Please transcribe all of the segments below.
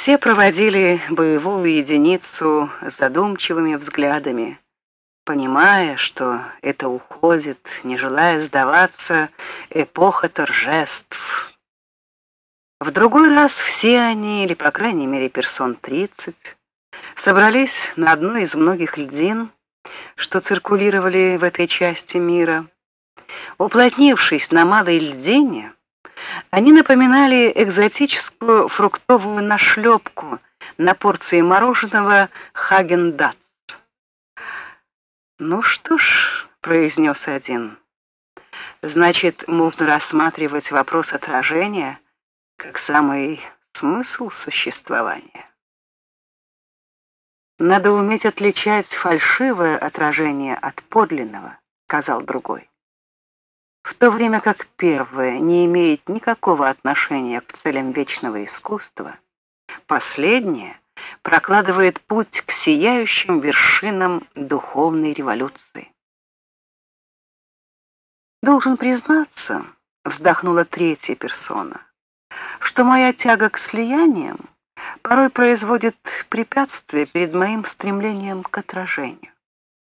Все проводили боевую единицу задумчивыми взглядами, понимая, что это уходит, не желая сдаваться, эпоха торжеств. В другой раз все они, или по крайней мере персон 30, собрались на одной из многих льдин, что циркулировали в этой части мира. Уплотнившись на малой льдине, они напоминали экзотическую фруктовую нашлепку на порции мороженого Хаген-Датс. «Ну что ж», — произнес один, — «значит, можно рассматривать вопрос отражения как самый смысл существования». «Надо уметь отличать фальшивое отражение от подлинного», — сказал другой. В то время как первое не имеет никакого отношения к целям вечного искусства, последнее прокладывает путь к сияющим вершинам духовной революции. «Должен признаться, — вздохнула третья персона, — что моя тяга к слияниям порой производит препятствия перед моим стремлением к отражению».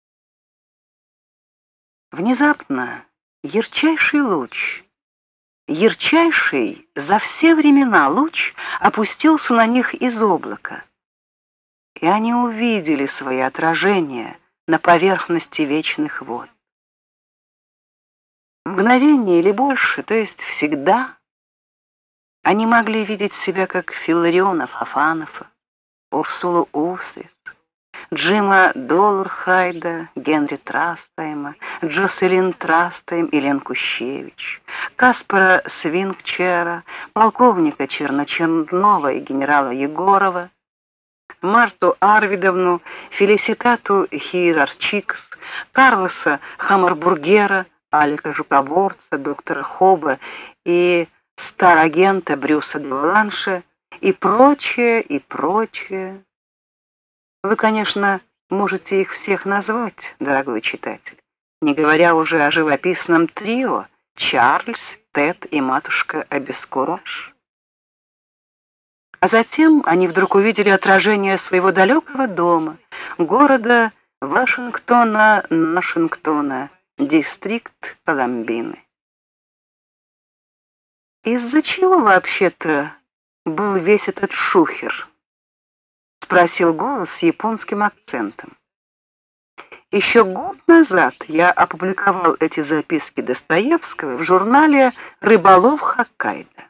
Внезапно ярчайший луч, ярчайший за все времена луч опустился на них из облака, и они увидели свои отражения на поверхности вечных вод. Мгновение или больше, то есть всегда, они могли видеть себя как Филлариона Фофанова, Урсулу Усвиц, Джима Доллархайда, Генри Трастайма, Джоселин Трастайм и Лен Кущевич, Каспара Свингчера, полковника Черночернова и генерала Егорова, Марту Арвидовну, Фелиситату Хиерарчикс, Карлоса Хаммербургера, Алика Жукоборца, доктора Хоба и старагента Брюса де Валанша и прочее, и прочее. Вы, конечно, можете их всех назвать, дорогой читатель, не говоря уже о живописном трио Чарльз, Тед и матушка Абескураж. А затем они вдруг увидели отражение своего далекого дома, города Вашингтона, дистрикт Колумбины. «Из-за чего вообще-то был весь этот шухер?» — спросил голос с японским акцентом. «Еще год назад я опубликовал эти записки Достоевского в журнале «Рыболов Хоккайдо».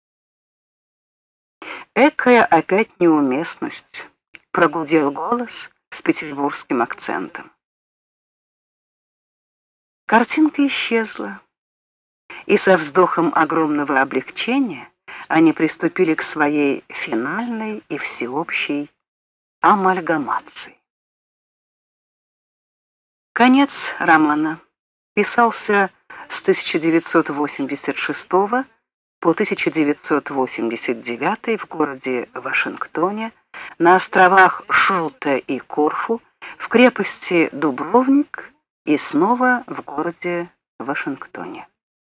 «Экая опять неуместность», — прогудел голос с петербургским акцентом. Картинка исчезла, и со вздохом огромного облегчения они приступили к своей финальной и всеобщей амальгамации. Конец романа писался с 1986 по 1989 в городе Вашингтоне, на островах Шолта и Корфу, в крепости Дубровник и снова в городе Вашингтоне.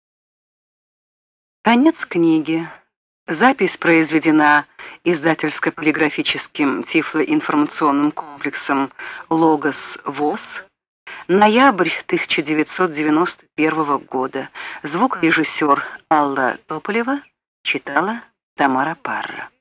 Конец книги. Запись произведена издательско-полиграфическим тифлоинформационным комплексом «Логос ВОС». Ноябрь 1991 года. Звукорежиссер Алла Тополева читала Тамара Парра.